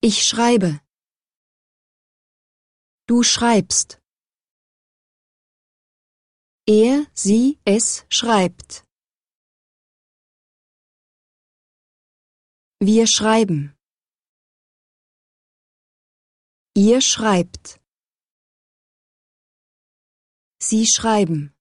Ich schreibe. Du schreibst. Er, sie, es schreibt. Wir schreiben. Ihr schreibt. Sie schreiben.